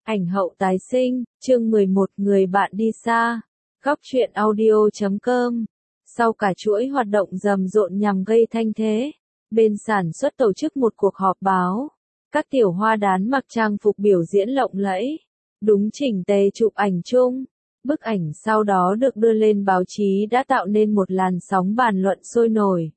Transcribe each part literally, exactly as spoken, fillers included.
Ảnh hậu tái sinh, chương mười một người bạn đi xa. Góc truyện audio chấm com. Sau cả chuỗi hoạt động rầm rộn nhằm gây thanh thế, bên sản xuất tổ chức một cuộc họp báo. Các tiểu hoa đán mặc trang phục biểu diễn lộng lẫy, đúng chỉnh tề chụp ảnh chung. Bức ảnh sau đó được đưa lên báo chí đã tạo nên một làn sóng bàn luận sôi nổi.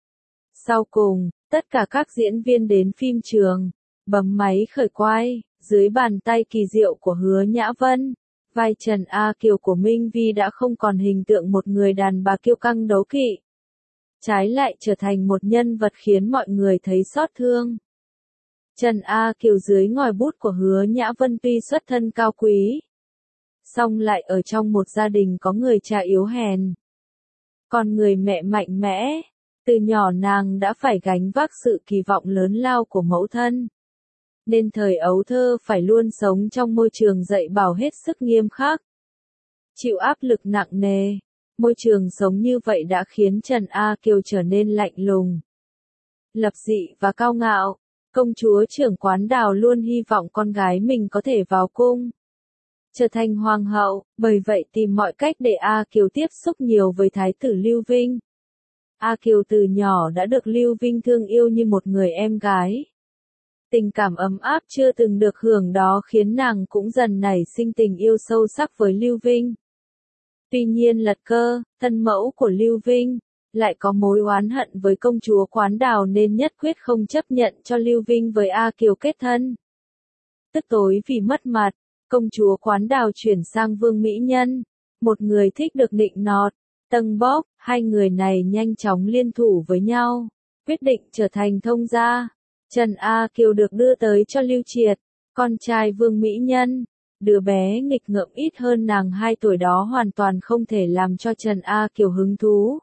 Sau cùng, tất cả các diễn viên đến phim trường, bấm máy khởi quay, dưới bàn tay kỳ diệu của Hứa Nhã Vân, vai Trần A Kiều của Minh Vi đã không còn hình tượng một người đàn bà kiêu căng đấu kỵ. Trái lại trở thành một nhân vật khiến mọi người thấy xót thương. Trần A Kiều dưới ngòi bút của Hứa Nhã Vân tuy xuất thân cao quý, song lại ở trong một gia đình có người cha yếu hèn. Còn người mẹ mạnh mẽ, từ nhỏ nàng đã phải gánh vác sự kỳ vọng lớn lao của mẫu thân. Nên thời ấu thơ phải luôn sống trong môi trường dạy bảo hết sức nghiêm khắc. Chịu áp lực nặng nề, môi trường sống như vậy đã khiến Trần A Kiều trở nên lạnh lùng, lập dị và cao ngạo. Công chúa trưởng quán Đào luôn hy vọng con gái mình có thể vào cung, trở thành hoàng hậu, bởi vậy tìm mọi cách để A Kiều tiếp xúc nhiều với thái tử Lưu Vinh. A Kiều từ nhỏ đã được Lưu Vinh thương yêu như một người em gái. Tình cảm ấm áp chưa từng được hưởng đó khiến nàng cũng dần nảy sinh tình yêu sâu sắc với Lưu Vinh. Tuy nhiên Lật Cơ, thân mẫu của Lưu Vinh, lại có mối oán hận với công chúa Quán Đào nên nhất quyết không chấp nhận cho Lưu Vinh với A Kiều kết thân. Tức tối vì mất mặt, công chúa Quán Đào chuyển sang Vương Mỹ Nhân, một người thích được nịnh nọt, tâng bốc. Hai người này nhanh chóng liên thủ với nhau, quyết định trở thành thông gia. Trần A Kiều được đưa tới cho Lưu Triệt, con trai Vương Mỹ Nhân. Đứa bé nghịch ngợm ít hơn nàng hai tuổi đó hoàn toàn không thể làm cho Trần A Kiều hứng thú.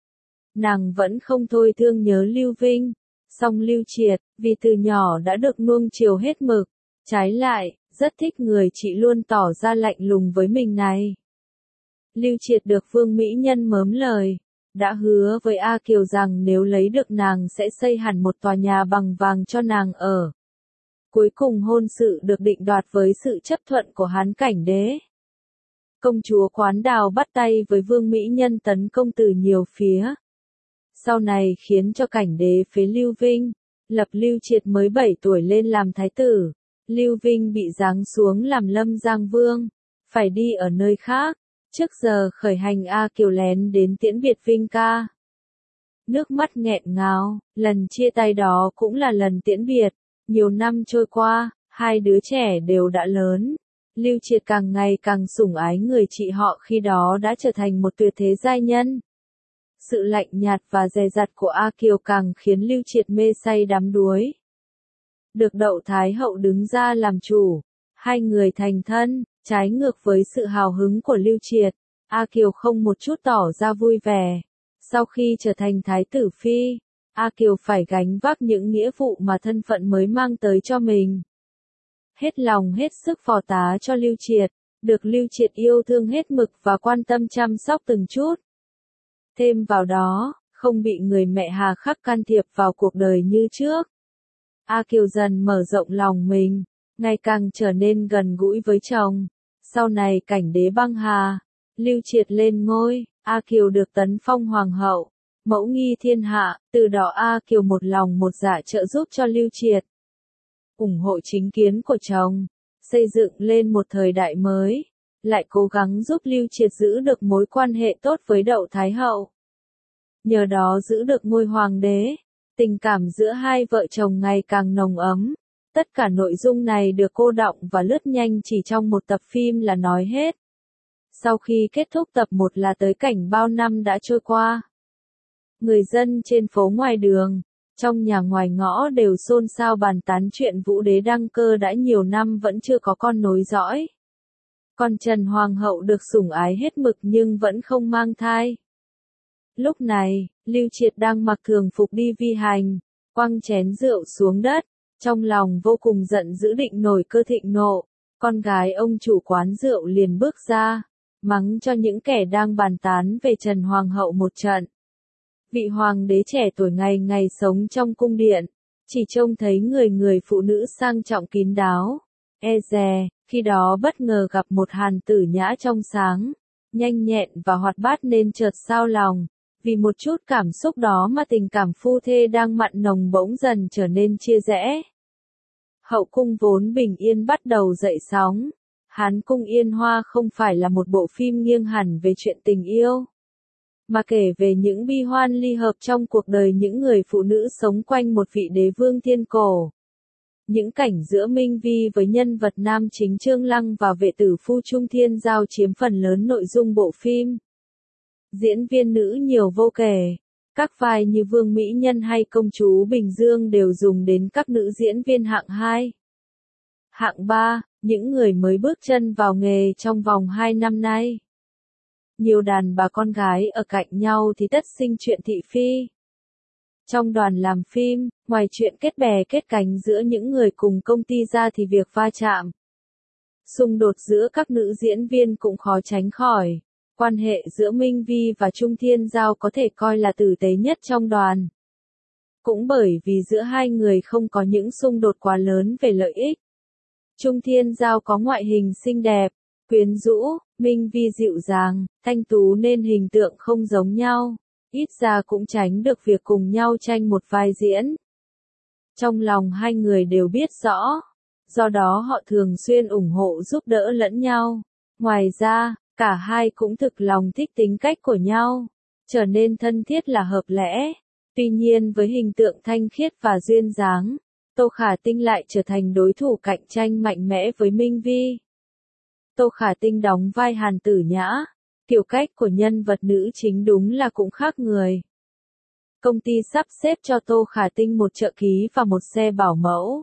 Nàng vẫn không thôi thương nhớ Lưu Vinh, song Lưu Triệt, vì từ nhỏ đã được nuông chiều hết mực, trái lại, rất thích người chị luôn tỏ ra lạnh lùng với mình này. Lưu Triệt được Vương Mỹ Nhân mớm lời, đã hứa với A Kiều rằng nếu lấy được nàng sẽ xây hẳn một tòa nhà bằng vàng cho nàng ở. Cuối cùng hôn sự được định đoạt với sự chấp thuận của Hán Cảnh Đế. Công chúa Quán Đào bắt tay với Vương Mỹ Nhân tấn công từ nhiều phía. Sau này khiến cho Cảnh Đế phế Lưu Vinh, lập Lưu Triệt mới bảy tuổi lên làm thái tử. Lưu Vinh bị giáng xuống làm Lâm Giang Vương, phải đi ở nơi khác. Trước giờ khởi hành A Kiều lén đến tiễn biệt Vinh ca. Nước mắt nghẹn ngào, lần chia tay đó cũng là lần tiễn biệt. Nhiều năm trôi qua, hai đứa trẻ đều đã lớn. Lưu Triệt càng ngày càng sủng ái người chị họ khi đó đã trở thành một tuyệt thế giai nhân. Sự lạnh nhạt và dè dặt của A Kiều càng khiến Lưu Triệt mê say đắm đuối. Được Đậu Thái hậu đứng ra làm chủ, hai người thành thân. Trái ngược với sự hào hứng của Lưu Triệt, A Kiều không một chút tỏ ra vui vẻ. Sau khi trở thành thái tử phi, A Kiều phải gánh vác những nghĩa vụ mà thân phận mới mang tới cho mình. Hết lòng hết sức phò tá cho Lưu Triệt, được Lưu Triệt yêu thương hết mực và quan tâm chăm sóc từng chút. Thêm vào đó, không bị người mẹ hà khắc can thiệp vào cuộc đời như trước. A Kiều dần mở rộng lòng mình, ngày càng trở nên gần gũi với chồng. Sau này Cảnh Đế băng hà, Lưu Triệt lên ngôi, A Kiều được tấn phong hoàng hậu, mẫu nghi thiên hạ. Từ đó A Kiều một lòng một dạ trợ giúp cho Lưu Triệt, ủng hộ chính kiến của chồng, xây dựng lên một thời đại mới, lại cố gắng giúp Lưu Triệt giữ được mối quan hệ tốt với Đậu Thái hậu. Nhờ đó giữ được ngôi hoàng đế, tình cảm giữa hai vợ chồng ngày càng nồng ấm. Tất cả nội dung này được cô đọng và lướt nhanh chỉ trong một tập phim là nói hết. Sau khi kết thúc tập một là tới cảnh bao năm đã trôi qua. Người dân trên phố ngoài đường, trong nhà ngoài ngõ đều xôn xao bàn tán chuyện Vũ Đế đăng cơ đã nhiều năm vẫn chưa có con nối dõi. Còn Trần Hoàng hậu được sủng ái hết mực nhưng vẫn không mang thai. Lúc này, Lưu Triệt đang mặc thường phục đi vi hành, quăng chén rượu xuống đất. Trong lòng vô cùng giận dữ định nổi cơ thịnh nộ, con gái ông chủ quán rượu liền bước ra, mắng cho những kẻ đang bàn tán về Trần Hoàng hậu một trận. Vị hoàng đế trẻ tuổi ngày ngày sống trong cung điện, chỉ trông thấy người người phụ nữ sang trọng kín đáo, e dè, Khi đó bất ngờ gặp một Hàn Tử Nhã trong sáng, nhanh nhẹn và hoạt bát nên chợt xao lòng. Vì một chút cảm xúc đó mà tình cảm phu thê đang mặn nồng bỗng dần trở nên chia rẽ. Hậu cung vốn bình yên bắt đầu dậy sóng. Hán cung Yên Hoa không phải là một bộ phim nghiêng hẳn về chuyện tình yêu, mà kể về những bi hoan ly hợp trong cuộc đời những người phụ nữ sống quanh một vị đế vương thiên cổ. Những cảnh giữa Minh Vi với nhân vật nam chính Trương Lăng và vệ tử phu Trung Thiên Giao chiếm phần lớn nội dung bộ phim. Diễn viên nữ nhiều vô kể. Các vai như Vương Mỹ Nhân hay Công chúa Bình Dương đều dùng đến các nữ diễn viên hạng hai. Hạng ba, những người mới bước chân vào nghề trong vòng hai năm nay. Nhiều đàn bà con gái ở cạnh nhau thì tất sinh chuyện thị phi. Trong đoàn làm phim, ngoài chuyện kết bè kết cánh giữa những người cùng công ty ra thì việc va chạm, xung đột giữa các nữ diễn viên cũng khó tránh khỏi. Quan hệ giữa Minh Vi và Trung Thiên Giao có thể coi là tử tế nhất trong đoàn. Cũng bởi vì giữa hai người không có những xung đột quá lớn về lợi ích. Trung Thiên Giao có ngoại hình xinh đẹp, quyến rũ, Minh Vi dịu dàng, thanh tú nên hình tượng không giống nhau, ít ra cũng tránh được việc cùng nhau tranh một vai diễn. Trong lòng hai người đều biết rõ, do đó họ thường xuyên ủng hộ giúp đỡ lẫn nhau. Ngoài ra, cả hai cũng thực lòng thích tính cách của nhau, trở nên thân thiết là hợp lẽ. Tuy nhiên với hình tượng thanh khiết và duyên dáng, Tô Khả Tinh lại trở thành đối thủ cạnh tranh mạnh mẽ với Minh Vi. Tô Khả Tinh đóng vai Hàn Tử Nhã, kiểu cách của nhân vật nữ chính đúng là cũng khác người. Công ty sắp xếp cho Tô Khả Tinh một trợ lý và một xe bảo mẫu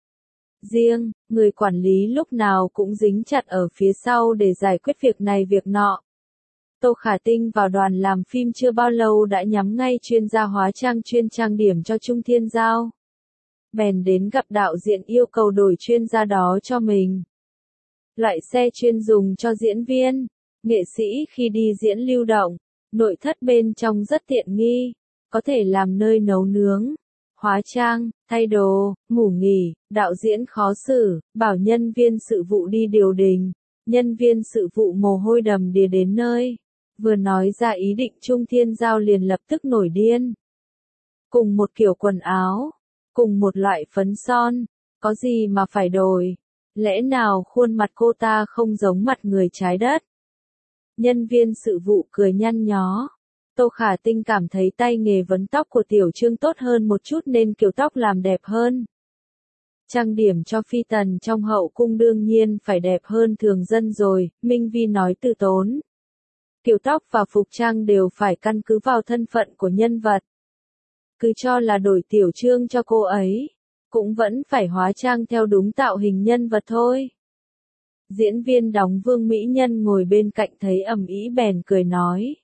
riêng, người quản lý lúc nào cũng dính chặt ở phía sau để giải quyết việc này việc nọ. Tô Khả Tinh vào đoàn làm phim chưa bao lâu đã nhắm ngay chuyên gia hóa trang chuyên trang điểm cho Trung Thiên Giao. Bèn đến gặp đạo diễn yêu cầu đổi chuyên gia đó cho mình. Loại xe chuyên dùng cho diễn viên, nghệ sĩ khi đi diễn lưu động, nội thất bên trong rất tiện nghi, có thể làm nơi nấu nướng, hóa trang, thay đồ, ngủ nghỉ. Đạo diễn khó xử, bảo nhân viên sự vụ đi điều đình. Nhân viên sự vụ mồ hôi đầm đìa đến nơi. Vừa nói ra ý định Trung Thiên Giao liền lập tức nổi điên. Cùng một kiểu quần áo, cùng một loại phấn son, có gì mà phải đổi? Lẽ nào khuôn mặt cô ta không giống mặt người trái đất? Nhân viên sự vụ cười nhăn nhó. Tô Khả Tinh cảm thấy tay nghề vấn tóc của Tiểu Trương tốt hơn một chút nên kiểu tóc làm đẹp hơn. Trang điểm cho phi tần trong hậu cung đương nhiên phải đẹp hơn thường dân rồi, Minh Vi nói từ tốn. Kiểu tóc và phục trang đều phải căn cứ vào thân phận của nhân vật. Cứ cho là đổi Tiểu Trương cho cô ấy, cũng vẫn phải hóa trang theo đúng tạo hình nhân vật thôi. Diễn viên đóng Vương Mỹ Nhân ngồi bên cạnh thấy ầm ĩ bèn cười nói.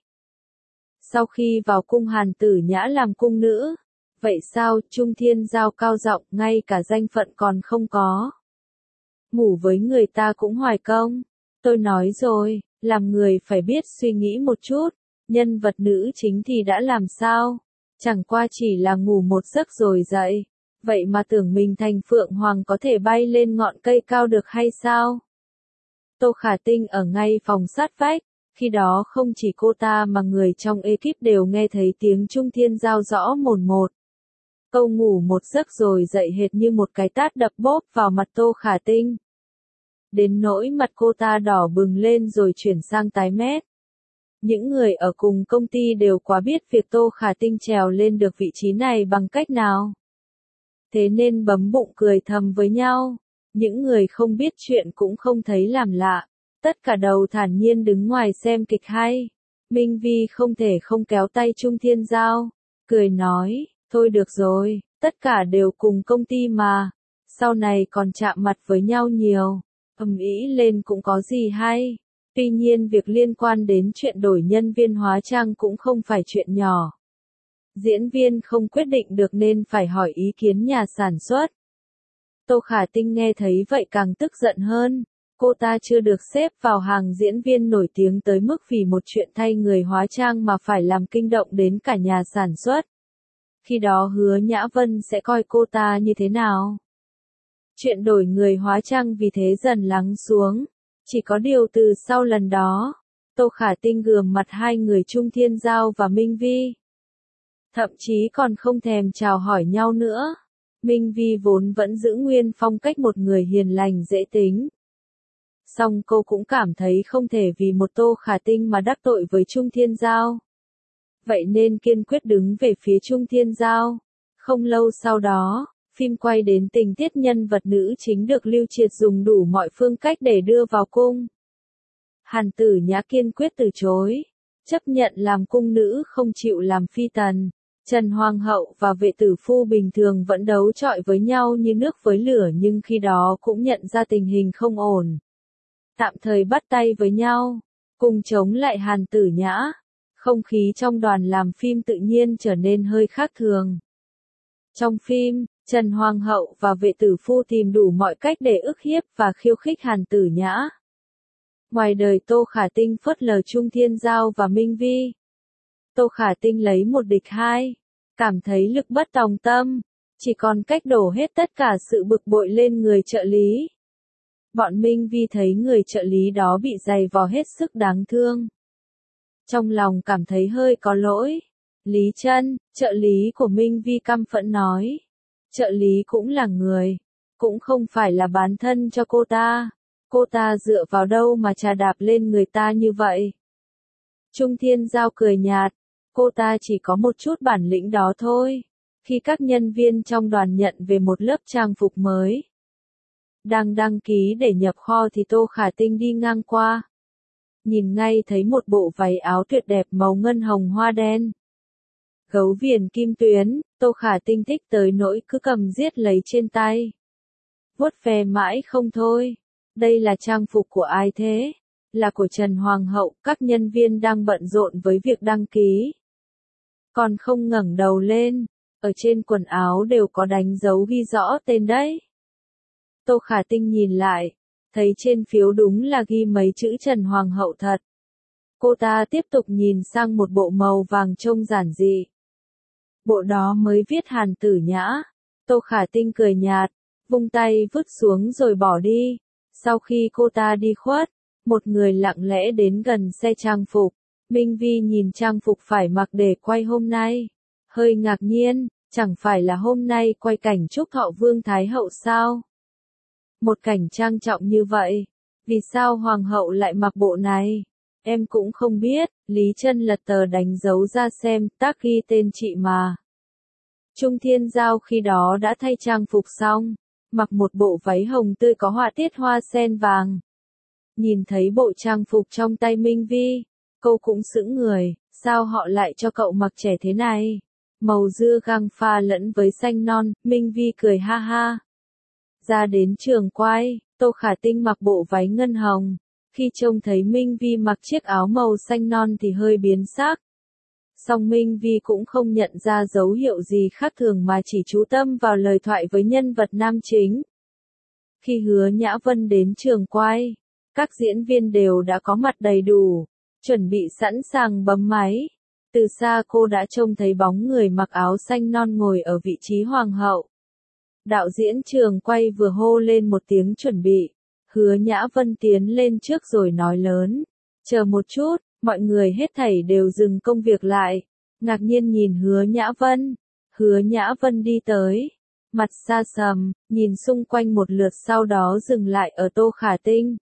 Sau khi vào cung Hàn Tử Nhã làm cung nữ, vậy sao? Trung Thiên Giao cao giọng, ngay cả danh phận còn không có. Ngủ với người ta cũng hoài công. Tôi nói rồi, làm người phải biết suy nghĩ một chút, nhân vật nữ chính thì đã làm sao? Chẳng qua chỉ là ngủ một giấc rồi dậy. Vậy mà tưởng mình thành Phượng Hoàng có thể bay lên ngọn cây cao được hay sao? Tô Khả Tinh ở ngay phòng sát vách, khi đó không chỉ cô ta mà người trong ekip đều nghe thấy tiếng Trung Thiên Giao rõ mồn một. Câu ngủ một giấc rồi dậy hệt như một cái tát đập bốp vào mặt Tô Khả Tinh. Đến nỗi mặt cô ta đỏ bừng lên rồi chuyển sang tái mét. Những người ở cùng công ty đều quá biết việc Tô Khả Tinh trèo lên được vị trí này bằng cách nào. Thế nên bấm bụng cười thầm với nhau. Những người không biết chuyện cũng không thấy làm lạ. Tất cả đầu thản nhiên đứng ngoài xem kịch hay. Minh Vi không thể không kéo tay Trung Thiên Giao. Cười nói, thôi được rồi, tất cả đều cùng công ty mà. Sau này còn chạm mặt với nhau nhiều. Ầm ĩ lên cũng có gì hay. Tuy nhiên việc liên quan đến chuyện đổi nhân viên hóa trang cũng không phải chuyện nhỏ. Diễn viên không quyết định được nên phải hỏi ý kiến nhà sản xuất. Tô Khả Tinh nghe thấy vậy càng tức giận hơn. Cô ta chưa được xếp vào hàng diễn viên nổi tiếng tới mức vì một chuyện thay người hóa trang mà phải làm kinh động đến cả nhà sản xuất. Khi đó Hứa Nhã Vân sẽ coi cô ta như thế nào? Chuyện đổi người hóa trang vì thế dần lắng xuống. Chỉ có điều từ sau lần đó, Tô Khả Tinh gườm mặt hai người Trung Thiên Giao và Minh Vi. Thậm chí còn không thèm chào hỏi nhau nữa. Minh Vi vốn vẫn giữ nguyên phong cách một người hiền lành dễ tính. Song cô cũng cảm thấy không thể vì một Tô Khả Tinh mà đắc tội với Trung Thiên Giao. Vậy nên kiên quyết đứng về phía Trung Thiên Giao. Không lâu sau đó, phim quay đến tình tiết nhân vật nữ chính được Lưu Triệt dùng đủ mọi phương cách để đưa vào cung. Hàn Tử Nhã kiên quyết từ chối, chấp nhận làm cung nữ không chịu làm phi tần. Trần Hoàng hậu và Vệ Tử Phu bình thường vẫn đấu chọi với nhau như nước với lửa nhưng khi đó cũng nhận ra tình hình không ổn. Tạm thời bắt tay với nhau, cùng chống lại Hàn Tử Nhã. Không khí trong đoàn làm phim tự nhiên trở nên hơi khác thường. Trong phim, Trần Hoàng hậu và Vệ Tử Phu tìm đủ mọi cách để ức hiếp và khiêu khích Hàn Tử Nhã. Ngoài đời Tô Khả Tinh phớt lờ Trung Thiên Giao và Minh Vi. Tô Khả Tinh lấy một địch hai, cảm thấy lực bất tòng tâm, chỉ còn cách đổ hết tất cả sự bực bội lên người trợ lý. Bọn Minh Vi thấy người trợ lý đó bị giày vò hết sức đáng thương. Trong lòng cảm thấy hơi có lỗi. Lý Trân, trợ lý của Minh Vi căm phẫn nói. Trợ lý cũng là người, cũng không phải là bán thân cho cô ta. Cô ta dựa vào đâu mà trà đạp lên người ta như vậy? Trung Thiên Giao cười nhạt. Cô ta chỉ có một chút bản lĩnh đó thôi. Khi các nhân viên trong đoàn nhận về một lớp trang phục mới, đang đăng ký để nhập kho thì Tô Khả Tinh đi ngang qua. Nhìn ngay thấy một bộ váy áo tuyệt đẹp màu ngân hồng hoa đen. Gấu viền kim tuyến, Tô Khả Tinh thích tới nỗi cứ cầm giết lấy trên tay. Vuốt ve mãi không thôi. Đây là trang phục của ai thế? Là của Trần Hoàng hậu, các nhân viên đang bận rộn với việc đăng ký. Còn không ngẩng đầu lên, ở trên quần áo đều có đánh dấu ghi rõ tên đấy. Tô Khả Tinh nhìn lại, thấy trên phiếu đúng là ghi mấy chữ Trần Hoàng hậu thật. Cô ta tiếp tục nhìn sang một bộ màu vàng trông giản dị. Bộ đó mới viết Hàn Tử Nhã. Tô Khả Tinh cười nhạt, vung tay vứt xuống rồi bỏ đi. Sau khi cô ta đi khuất, một người lặng lẽ đến gần xe trang phục. Minh Vi nhìn trang phục phải mặc để quay hôm nay. Hơi ngạc nhiên, chẳng phải là hôm nay quay cảnh chúc thọ Vương Thái Hậu sao? Một cảnh trang trọng như vậy, vì sao Hoàng hậu lại mặc bộ này? Em cũng không biết. Lý Trân lật tờ đánh dấu ra xem, tác ghi tên chị mà. Trung Thiên Giao khi đó đã thay trang phục xong, mặc một bộ váy hồng tươi có họa tiết hoa sen vàng. Nhìn thấy bộ trang phục trong tay Minh Vi, cô cũng sững người, sao họ lại cho cậu mặc trẻ thế này? Màu dưa gang pha lẫn với xanh non, Minh Vi cười ha ha. Ra đến trường quay, Tô Khả Tinh mặc bộ váy ngân hồng. Khi trông thấy Minh Vi mặc chiếc áo màu xanh non thì hơi biến sắc. Song Minh Vi cũng không nhận ra dấu hiệu gì khác thường mà chỉ chú tâm vào lời thoại với nhân vật nam chính. Khi Hứa Nhã Vân đến trường quay, các diễn viên đều đã có mặt đầy đủ, chuẩn bị sẵn sàng bấm máy. Từ xa cô đã trông thấy bóng người mặc áo xanh non ngồi ở vị trí hoàng hậu. Đạo diễn trường quay vừa hô lên một tiếng chuẩn bị. Hứa Nhã Vân tiến lên trước rồi nói lớn. Chờ một chút, mọi người hết thảy đều dừng công việc lại. Ngạc nhiên nhìn Hứa Nhã Vân. Hứa Nhã Vân đi tới. Mặt xa sầm, nhìn xung quanh một lượt sau đó dừng lại ở Tô Khả Tinh.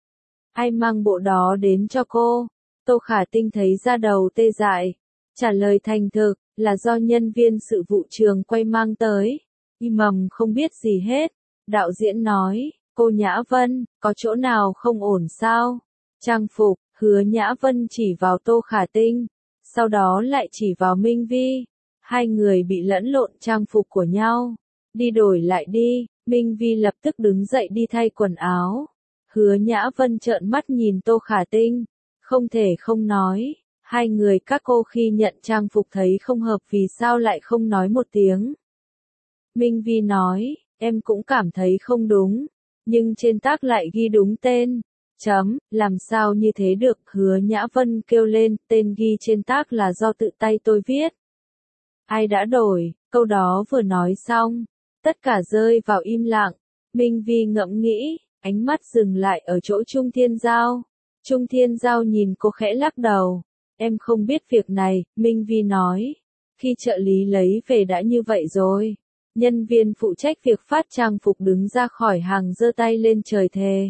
Ai mang bộ đó đến cho cô? Tô Khả Tinh thấy da đầu tê dại. Trả lời thành thực, là do nhân viên sự vụ trường quay mang tới. Im mầm không biết gì hết. Đạo diễn nói, cô Nhã Vân, có chỗ nào không ổn sao? Trang phục, Hứa Nhã Vân chỉ vào Tô Khả Tinh. Sau đó lại chỉ vào Minh Vi. Hai người bị lẫn lộn trang phục của nhau. Đi đổi lại đi. Minh Vi lập tức đứng dậy đi thay quần áo. Hứa Nhã Vân trợn mắt nhìn Tô Khả Tinh. Không thể không nói. Hai người các cô khi nhận trang phục thấy không hợp vì sao lại không nói một tiếng. Minh Vi nói, em cũng cảm thấy không đúng. Nhưng trên tag lại ghi đúng tên. Chấm, làm sao như thế được? Hứa Nhã Vân kêu lên, tên ghi trên tag là do tự tay tôi viết. Ai đã đổi? Câu đó vừa nói xong, tất cả rơi vào im lặng. Minh Vi ngẫm nghĩ, ánh mắt dừng lại ở chỗ Trung Thiên Giao. Trung Thiên Giao nhìn cô khẽ lắc đầu. Em không biết việc này, Minh Vi nói. Khi trợ lý lấy về đã như vậy rồi. Nhân viên phụ trách việc phát trang phục đứng ra khỏi hàng giơ tay lên trời thề.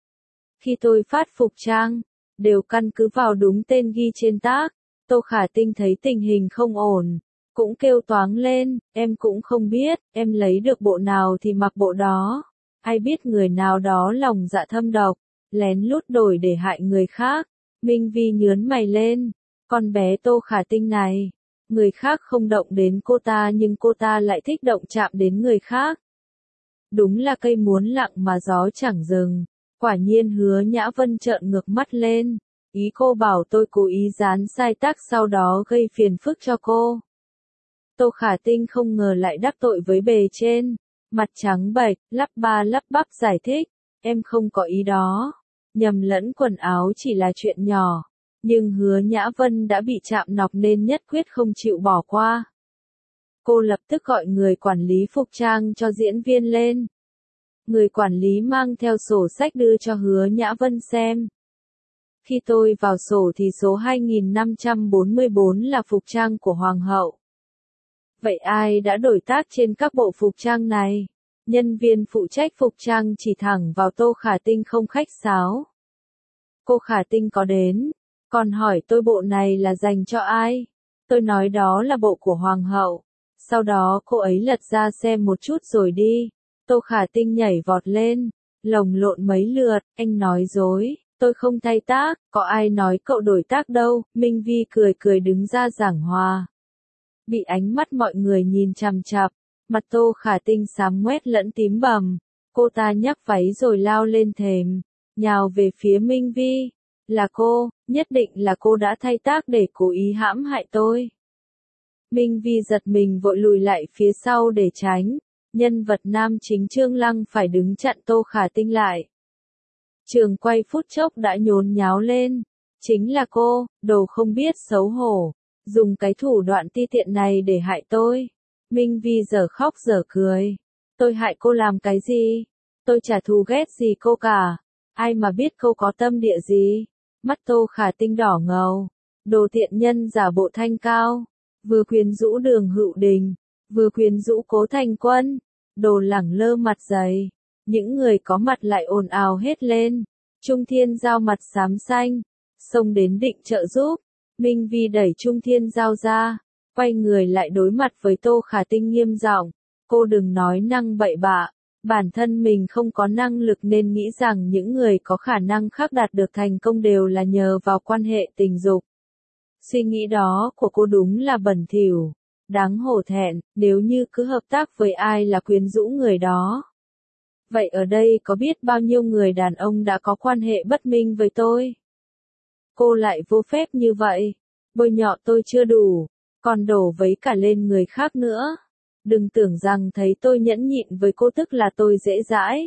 Khi tôi phát phục trang, đều căn cứ vào đúng tên ghi trên tag. Tô Khả Tinh thấy tình hình không ổn, cũng kêu toáng lên, em cũng không biết, em lấy được bộ nào thì mặc bộ đó. Ai biết người nào đó lòng dạ thâm độc, lén lút đổi để hại người khác. Minh Vi nhướn mày lên, con bé Tô Khả Tinh này, người khác không động đến cô ta nhưng cô ta lại thích động chạm đến người khác. Đúng là cây muốn lặng mà gió chẳng dừng. Quả nhiên Hứa Nhã Vân trợn ngược mắt lên, ý cô bảo tôi cố ý dán sai tag sau đó gây phiền phức cho cô. Tô Khả Tinh không ngờ lại đắc tội với bề trên, mặt trắng bệch, lắp ba lắp bắp giải thích, em không có ý đó, nhầm lẫn quần áo chỉ là chuyện nhỏ, nhưng Hứa Nhã Vân đã bị chạm nọc nên nhất quyết không chịu bỏ qua. Cô lập tức gọi người quản lý phục trang cho diễn viên lên. Người quản lý mang theo sổ sách đưa cho Hứa Nhã Vân xem. Khi tôi vào sổ thì số hai nghìn năm trăm bốn mươi bốn là phục trang của Hoàng hậu. Vậy ai đã đổi tag trên các bộ phục trang này? Nhân viên phụ trách phục trang chỉ thẳng vào Tô Khả Tinh không khách sáo. Cô Khả Tinh có đến, còn hỏi tôi bộ này là dành cho ai? Tôi nói đó là bộ của Hoàng hậu. Sau đó cô ấy lật ra xem một chút rồi đi. Tô Khả Tinh nhảy vọt lên, lồng lộn mấy lượt, anh nói dối, tôi không thay tag, có ai nói cậu đổi tag đâu. Minh Vi cười cười đứng ra giảng hòa. Bị ánh mắt mọi người nhìn chằm chằm, mặt Tô Khả Tinh xám ngoét lẫn tím bầm, cô ta nhấc váy rồi lao lên thềm, nhào về phía Minh Vi. Là cô, nhất định là cô đã thay tag để cố ý hãm hại tôi. Minh Vi giật mình vội lùi lại phía sau để tránh. Nhân vật nam chính Trương Lăng phải đứng chặn Tô Khả Tinh lại. Trường quay phút chốc đã nhốn nháo lên. Chính là cô, đồ không biết xấu hổ, dùng cái thủ đoạn ti tiện này để hại tôi. Minh Vi giờ khóc giờ cười. Tôi hại cô làm cái gì? Tôi chả thù ghét gì cô cả. Ai mà biết cô có tâm địa gì? Mắt Tô Khả Tinh đỏ ngầu. Đồ tiện nhân giả bộ thanh cao. Vừa quyến rũ Đường Hữu Đình, vừa quyến rũ Cố Thành Quân, đồ lẳng lơ mặt dày. Những người có mặt lại ồn ào hết lên. Trung Thiên Giao mặt xám xanh, xông đến định trợ giúp. Minh Vi đẩy Trung Thiên Giao ra, quay người lại đối mặt với Tô Khả Tinh nghiêm giọng. Cô đừng nói năng bậy bạ, bản thân mình không có năng lực nên nghĩ rằng những người có khả năng khác đạt được thành công đều là nhờ vào quan hệ tình dục. Suy nghĩ đó của cô đúng là bẩn thỉu, đáng hổ thẹn, nếu như cứ hợp tác với ai là quyến rũ người đó. Vậy ở đây có biết bao nhiêu người đàn ông đã có quan hệ bất minh với tôi? Cô lại vô phép như vậy, bôi nhọ tôi chưa đủ, còn đổ vấy cả lên người khác nữa. Đừng tưởng rằng thấy tôi nhẫn nhịn với cô tức là tôi dễ dãi.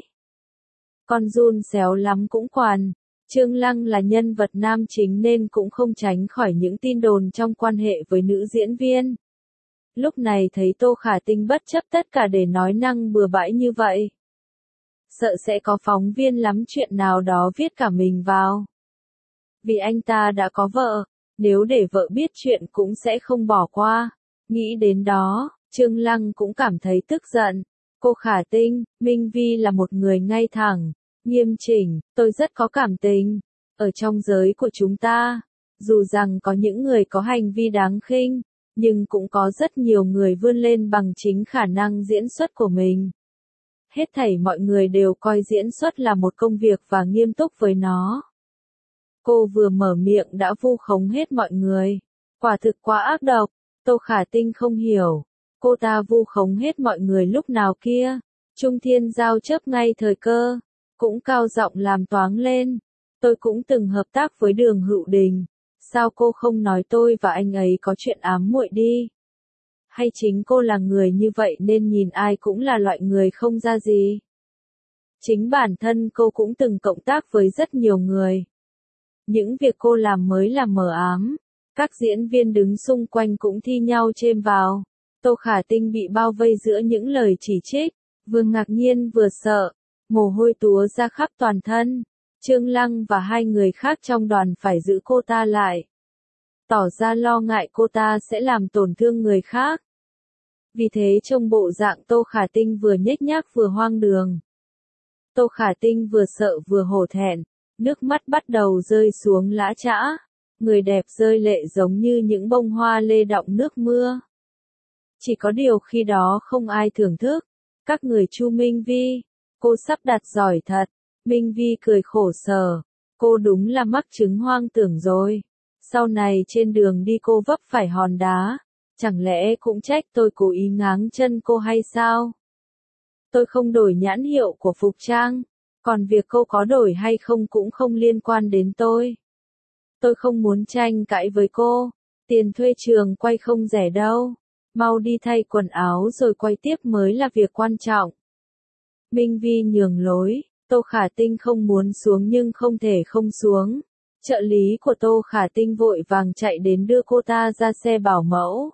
Con giun xéo lắm cũng khoàn. Trương Lăng là nhân vật nam chính nên cũng không tránh khỏi những tin đồn trong quan hệ với nữ diễn viên. Lúc này thấy Tô Khả Tinh bất chấp tất cả để nói năng bừa bãi như vậy. Sợ sẽ có phóng viên lắm chuyện nào đó viết cả mình vào. Vì anh ta đã có vợ, nếu để vợ biết chuyện cũng sẽ không bỏ qua. Nghĩ đến đó, Trương Lăng cũng cảm thấy tức giận. Cô Khả Tinh, Minh Vi là một người ngay thẳng, nghiêm chỉnh, tôi rất có cảm tình. Ở trong giới của chúng ta, dù rằng có những người có hành vi đáng khinh, nhưng cũng có rất nhiều người vươn lên bằng chính khả năng diễn xuất của mình. Hết thảy mọi người đều coi diễn xuất là một công việc và nghiêm túc với nó. Cô vừa mở miệng đã vu khống hết mọi người. Quả thực quá ác độc. Tô Khả Tinh không hiểu. Cô ta vu khống hết mọi người lúc nào kia. Trung Thiên Giao chớp ngay thời cơ, cũng cao giọng làm toáng lên. Tôi cũng từng hợp tác với Đường Hữu Đình. Sao cô không nói tôi và anh ấy có chuyện ám muội đi? Hay chính cô là người như vậy nên nhìn ai cũng là loại người không ra gì? Chính bản thân cô cũng từng cộng tác với rất nhiều người. Những việc cô làm mới là mờ ám. Các diễn viên đứng xung quanh cũng thi nhau chêm vào. Tô Khả Tinh bị bao vây giữa những lời chỉ trích, vừa ngạc nhiên vừa sợ. mồ hôi túa ra khắp toàn thân. Trương Lăng và hai người khác trong đoàn phải giữ cô ta lại, tỏ ra lo ngại cô ta sẽ làm tổn thương người khác. Vì thế trông bộ dạng Tô Khả Tinh vừa nhếch nhác vừa hoang đường. Tô Khả Tinh vừa sợ vừa hổ thẹn, nước mắt bắt đầu rơi xuống lã chã, người đẹp rơi lệ giống như những bông hoa lê đọng nước mưa. Chỉ có điều khi đó không ai thưởng thức. Các người Chu Minh Vi, cô sắp đặt giỏi thật. Minh Vi cười khổ sở, cô đúng là mắc chứng hoang tưởng rồi. Sau này trên đường đi cô vấp phải hòn đá, chẳng lẽ cũng trách tôi cố ý ngáng chân cô hay sao? Tôi không đổi nhãn hiệu của phục trang, còn việc cô có đổi hay không cũng không liên quan đến tôi. Tôi không muốn tranh cãi với cô, tiền thuê trường quay không rẻ đâu. Mau đi thay quần áo rồi quay tiếp mới là việc quan trọng. Minh Vi nhường lối, Tô Khả Tinh không muốn xuống nhưng không thể không xuống. Trợ lý của Tô Khả Tinh vội vàng chạy đến đưa cô ta ra xe bảo mẫu.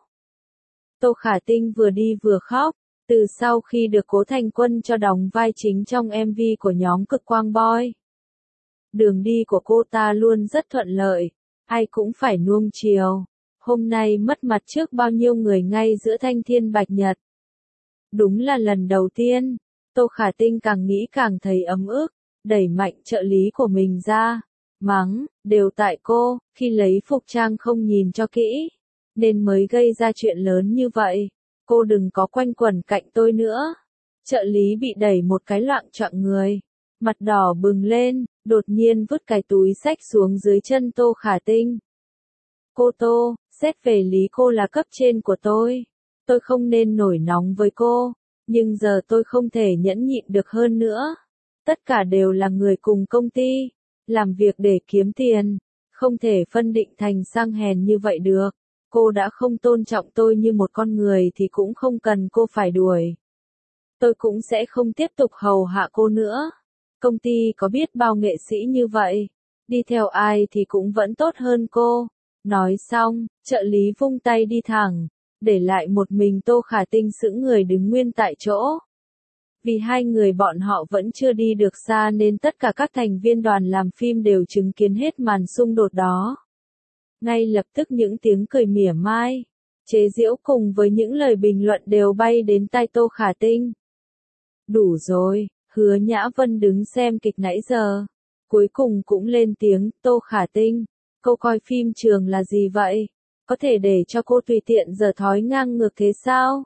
Tô Khả Tinh vừa đi vừa khóc, từ sau khi được Cố Thành Quân cho đóng vai chính trong em vê của nhóm Cực Quang Boy. Đường đi của cô ta luôn rất thuận lợi, ai cũng phải nuông chiều. Hôm nay mất mặt trước bao nhiêu người ngay giữa thanh thiên bạch nhật. Đúng là lần đầu tiên, Tô Khả Tinh càng nghĩ càng thấy ấm ức, đẩy mạnh trợ lý của mình ra, mắng, đều tại cô, khi lấy phục trang không nhìn cho kỹ, nên mới gây ra chuyện lớn như vậy, cô đừng có quanh quẩn cạnh tôi nữa. Trợ lý bị đẩy một cái loạng choạng người, mặt đỏ bừng lên, đột nhiên vứt cái túi xách xuống dưới chân Tô Khả Tinh. Cô Tô, xét về lý cô là cấp trên của tôi, tôi không nên nổi nóng với cô, nhưng giờ tôi không thể nhẫn nhịn được hơn nữa. Tất cả đều là người cùng công ty, làm việc để kiếm tiền, không thể phân định thành sang hèn như vậy được. Cô đã không tôn trọng tôi như một con người thì cũng không cần cô phải đuổi. Tôi cũng sẽ không tiếp tục hầu hạ cô nữa. Công ty có biết bao nghệ sĩ như vậy, đi theo ai thì cũng vẫn tốt hơn cô. Nói xong, trợ lý vung tay đi thẳng, để lại một mình Tô Khả Tinh sững người đứng nguyên tại chỗ. Vì hai người bọn họ vẫn chưa đi được xa nên tất cả các thành viên đoàn làm phim đều chứng kiến hết màn xung đột đó. Ngay lập tức những tiếng cười mỉa mai, chế giễu cùng với những lời bình luận đều bay đến tai Tô Khả Tinh. Đủ rồi, Hứa Nhã Vân đứng xem kịch nãy giờ, cuối cùng cũng lên tiếng, Tô Khả Tinh, cô coi phim trường là gì vậy? Có thể để cho cô tùy tiện giở thói ngang ngược thế sao?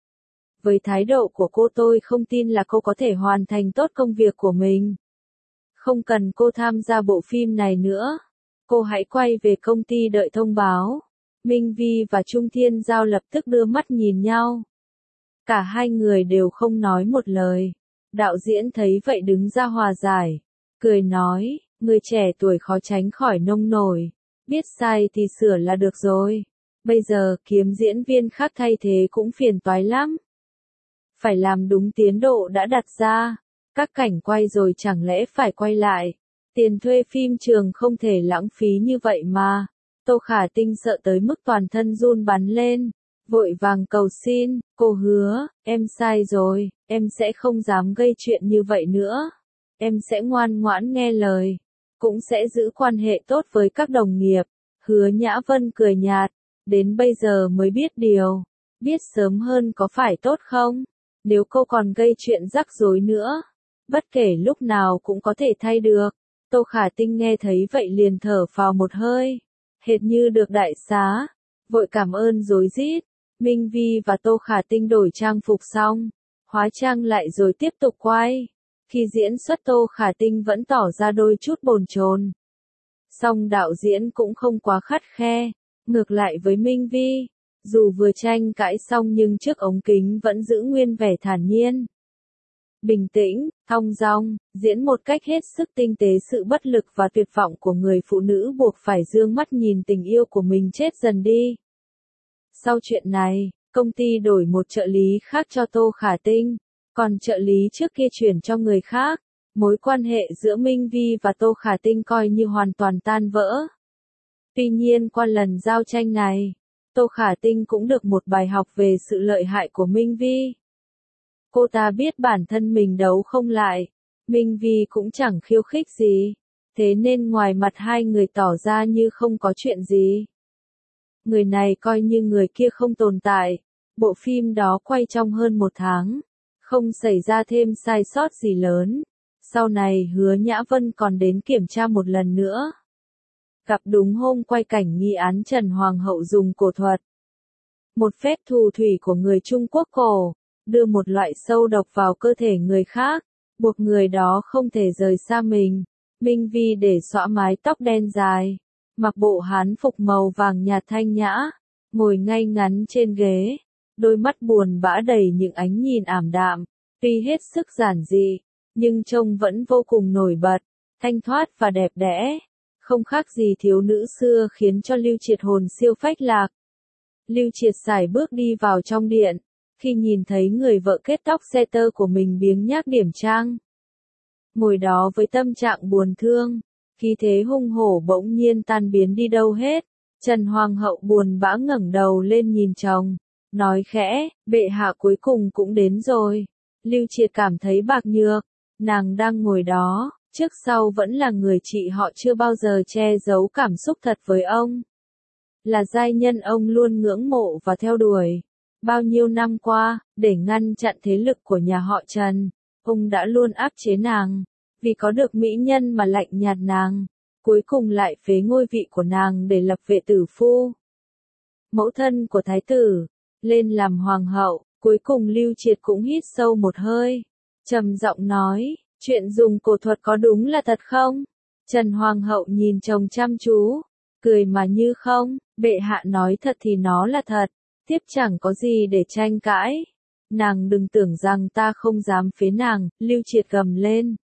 Với thái độ của cô tôi không tin là cô có thể hoàn thành tốt công việc của mình. Không cần cô tham gia bộ phim này nữa. Cô hãy quay về công ty đợi thông báo. Minh Vi và Trung Thiên Giao lập tức đưa mắt nhìn nhau. Cả hai người đều không nói một lời. Đạo diễn thấy vậy đứng ra hòa giải. Cười nói, người trẻ tuổi khó tránh khỏi nông nổi. Biết sai thì sửa là được rồi. Bây giờ kiếm diễn viên khác thay thế cũng phiền toái lắm. Phải làm đúng tiến độ đã đặt ra. Các cảnh quay rồi chẳng lẽ phải quay lại. Tiền thuê phim trường không thể lãng phí như vậy mà. Tô Khả Tinh sợ tới mức toàn thân run bắn lên. Vội vàng cầu xin, cô hứa, em sai rồi, em sẽ không dám gây chuyện như vậy nữa. Em sẽ ngoan ngoãn nghe lời. Cũng sẽ giữ quan hệ tốt với các đồng nghiệp. Hứa Nhã Vân cười nhạt. Đến bây giờ mới biết điều. Biết sớm hơn có phải tốt không? Nếu cô còn gây chuyện rắc rối nữa, bất kể lúc nào cũng có thể thay được. Tô Khả Tinh nghe thấy vậy liền thở phào một hơi, hệt như được đại xá, vội cảm ơn rối rít. Minh Vi và Tô Khả Tinh đổi trang phục xong, hóa trang lại rồi tiếp tục quay. Khi diễn xuất Tô Khả Tinh vẫn tỏ ra đôi chút bồn chồn. Song đạo diễn cũng không quá khắt khe, ngược lại với Minh Vi, dù vừa tranh cãi xong nhưng trước ống kính vẫn giữ nguyên vẻ thản nhiên. Bình tĩnh, thong dong, diễn một cách hết sức tinh tế sự bất lực và tuyệt vọng của người phụ nữ buộc phải dương mắt nhìn tình yêu của mình chết dần đi. Sau chuyện này, công ty đổi một trợ lý khác cho Tô Khả Tinh, còn trợ lý trước kia chuyển cho người khác. Mối quan hệ giữa Minh Vi và Tô Khả Tinh coi như hoàn toàn tan vỡ. Tuy nhiên qua lần giao tranh này, Tô Khả Tinh cũng được một bài học về sự lợi hại của Minh Vi. Cô ta biết bản thân mình đấu không lại, Minh Vi cũng chẳng khiêu khích gì, thế nên ngoài mặt hai người tỏ ra như không có chuyện gì. Người này coi như người kia không tồn tại, bộ phim đó quay trong hơn một tháng, không xảy ra thêm sai sót gì lớn. Sau này Hứa Nhã Vân còn đến kiểm tra một lần nữa. Gặp đúng hôm quay cảnh nghi án Trần Hoàng hậu dùng cổ thuật. Một phép phù thủy của người Trung Quốc cổ, đưa một loại sâu độc vào cơ thể người khác, buộc người đó không thể rời xa mình. Minh Vi để xõa mái tóc đen dài, mặc bộ hán phục màu vàng nhạt thanh nhã, ngồi ngay ngắn trên ghế, đôi mắt buồn bã đầy những ánh nhìn ảm đạm, tuy hết sức giản dị, nhưng trông vẫn vô cùng nổi bật, thanh thoát và đẹp đẽ, không khác gì thiếu nữ xưa khiến cho Lưu Triệt hồn siêu phách lạc. Lưu Triệt sải bước đi vào trong điện, khi nhìn thấy người vợ kết tóc xe tơ của mình biếng nhác điểm trang. Ngồi đó với tâm trạng buồn thương, khí thế hung hổ bỗng nhiên tan biến đi đâu hết. Trần Hoàng hậu buồn bã ngẩng đầu lên nhìn chồng, nói khẽ, bệ hạ cuối cùng cũng đến rồi. Lưu Triệt cảm thấy bạc nhược, nàng đang ngồi đó, trước sau vẫn là người chị họ chưa bao giờ che giấu cảm xúc thật với ông. Là giai nhân ông luôn ngưỡng mộ và theo đuổi. Bao nhiêu năm qua, để ngăn chặn thế lực của nhà họ Trần, ông đã luôn áp chế nàng, vì có được mỹ nhân mà lạnh nhạt nàng, cuối cùng lại phế ngôi vị của nàng để lập vệ tử phu. Mẫu thân của thái tử, lên làm hoàng hậu, cuối cùng Lưu Triệt cũng hít sâu một hơi, trầm giọng nói, chuyện dùng cổ thuật có đúng là thật không? Trần Hoàng hậu nhìn chồng chăm chú, cười mà như không, bệ hạ nói thật thì nó là thật, tiếp chẳng có gì để tranh cãi. Nàng đừng tưởng rằng ta không dám phế nàng, Lưu Triệt gầm lên.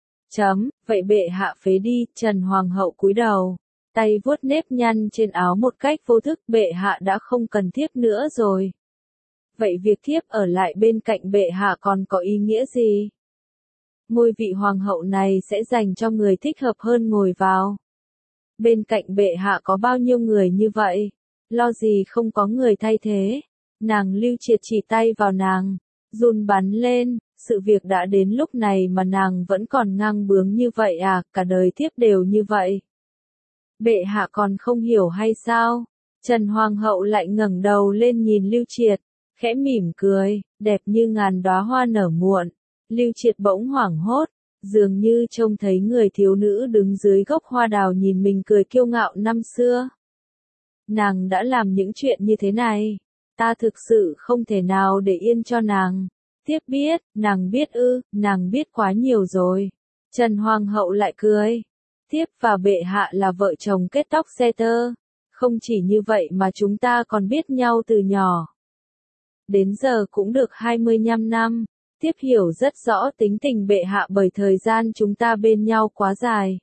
Chấm, vậy bệ hạ phế đi, Trần Hoàng hậu cúi đầu, tay vuốt nếp nhăn trên áo một cách vô thức, bệ hạ đã không cần thiếp nữa rồi. Vậy việc thiếp ở lại bên cạnh bệ hạ còn có ý nghĩa gì? Ngôi vị hoàng hậu này sẽ dành cho người thích hợp hơn ngồi vào. Bên cạnh bệ hạ có bao nhiêu người như vậy, lo gì không có người thay thế. Nàng Lưu Triệt chỉ tay vào nàng, run bắn lên, sự việc đã đến lúc này mà nàng vẫn còn ngang bướng như vậy à, cả đời thiếp đều như vậy. Bệ hạ còn không hiểu hay sao? Trần Hoàng hậu lại ngẩng đầu lên nhìn Lưu Triệt, khẽ mỉm cười, đẹp như ngàn đóa hoa nở muộn. Lưu Triệt bỗng hoảng hốt, dường như trông thấy người thiếu nữ đứng dưới gốc hoa đào nhìn mình cười kiêu ngạo năm xưa. Nàng đã làm những chuyện như thế này, ta thực sự không thể nào để yên cho nàng. Thiếp biết, nàng biết ư, nàng biết quá nhiều rồi. Trần Hoàng hậu lại cười. Thiếp và bệ hạ là vợ chồng kết tóc xe tơ. Không chỉ như vậy mà chúng ta còn biết nhau từ nhỏ. Đến giờ cũng được hai mươi lăm năm. Thiếp hiểu rất rõ tính tình bệ hạ bởi thời gian chúng ta bên nhau quá dài.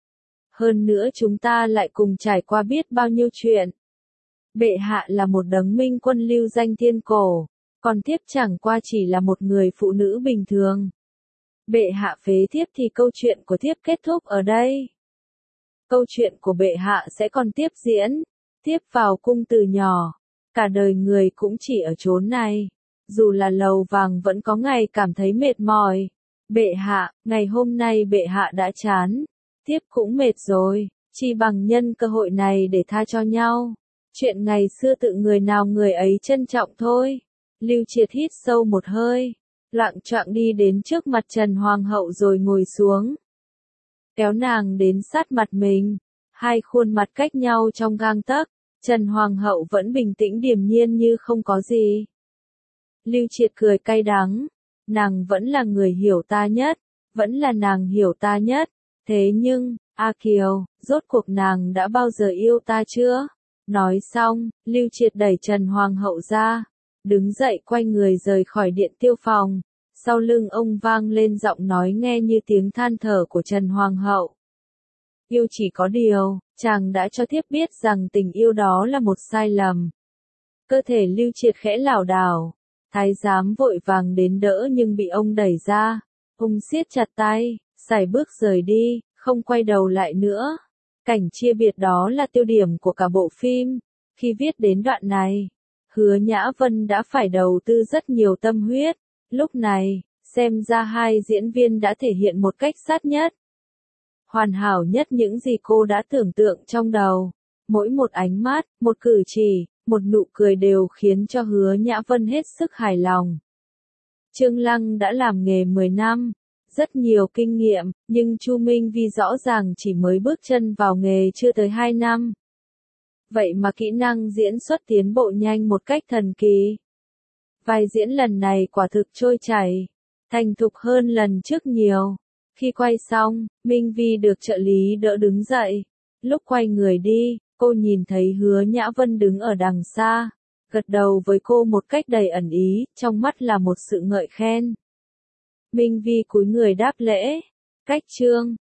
Hơn nữa chúng ta lại cùng trải qua biết bao nhiêu chuyện. Bệ hạ là một đấng minh quân lưu danh thiên cổ, còn thiếp chẳng qua chỉ là một người phụ nữ bình thường. Bệ hạ phế thiếp thì câu chuyện của thiếp kết thúc ở đây. Câu chuyện của bệ hạ sẽ còn tiếp diễn. Thiếp vào cung từ nhỏ, cả đời người cũng chỉ ở chốn này. Dù là lầu vàng vẫn có ngày cảm thấy mệt mỏi. Bệ hạ, ngày hôm nay bệ hạ đã chán. Thiếp cũng mệt rồi, chỉ bằng nhân cơ hội này để tha cho nhau. Chuyện ngày xưa tự người nào người ấy trân trọng thôi. Lưu Triệt hít sâu một hơi, loạng choạng đi đến trước mặt Trần Hoàng hậu rồi ngồi xuống. Kéo nàng đến sát mặt mình, hai khuôn mặt cách nhau trong gang tấc, Trần Hoàng hậu vẫn bình tĩnh điềm nhiên như không có gì. Lưu Triệt cười cay đắng, nàng vẫn là người hiểu ta nhất, vẫn là nàng hiểu ta nhất, thế nhưng, A Kiều, rốt cuộc nàng đã bao giờ yêu ta chưa? Nói xong, Lưu Triệt đẩy Trần Hoàng hậu ra, đứng dậy quay người rời khỏi điện tiêu phòng, sau lưng ông vang lên giọng nói nghe như tiếng than thở của Trần Hoàng hậu. Yêu chỉ có điều, chàng đã cho thiếp biết rằng tình yêu đó là một sai lầm. Cơ thể Lưu Triệt khẽ lảo đảo, thái giám vội vàng đến đỡ nhưng bị ông đẩy ra, ông siết chặt tay, sải bước rời đi, không quay đầu lại nữa. Cảnh chia biệt đó là tiêu điểm của cả bộ phim. Khi viết đến đoạn này, Hứa Nhã Vân đã phải đầu tư rất nhiều tâm huyết. Lúc này, Xem ra hai diễn viên đã thể hiện một cách sát nhất, hoàn hảo nhất những gì cô đã tưởng tượng trong đầu. Mỗi một ánh mắt, một cử chỉ, một nụ cười đều khiến cho Hứa Nhã Vân hết sức hài lòng. Trương Lăng đã làm nghề mười năm, rất nhiều kinh nghiệm, nhưng Chu Minh Vi rõ ràng chỉ mới bước chân vào nghề chưa tới hai năm. Vậy mà kỹ năng diễn xuất tiến bộ nhanh một cách thần kỳ. Vai diễn lần này quả thực trôi chảy, thành thục hơn lần trước nhiều. Khi quay xong, Minh Vi được trợ lý đỡ đứng dậy. Lúc quay người đi, cô nhìn thấy Hứa Nhã Vân đứng ở đằng xa, gật đầu với cô một cách đầy ẩn ý, trong mắt là một sự ngợi khen. Minh Vi cúi người đáp lễ. Cách Trương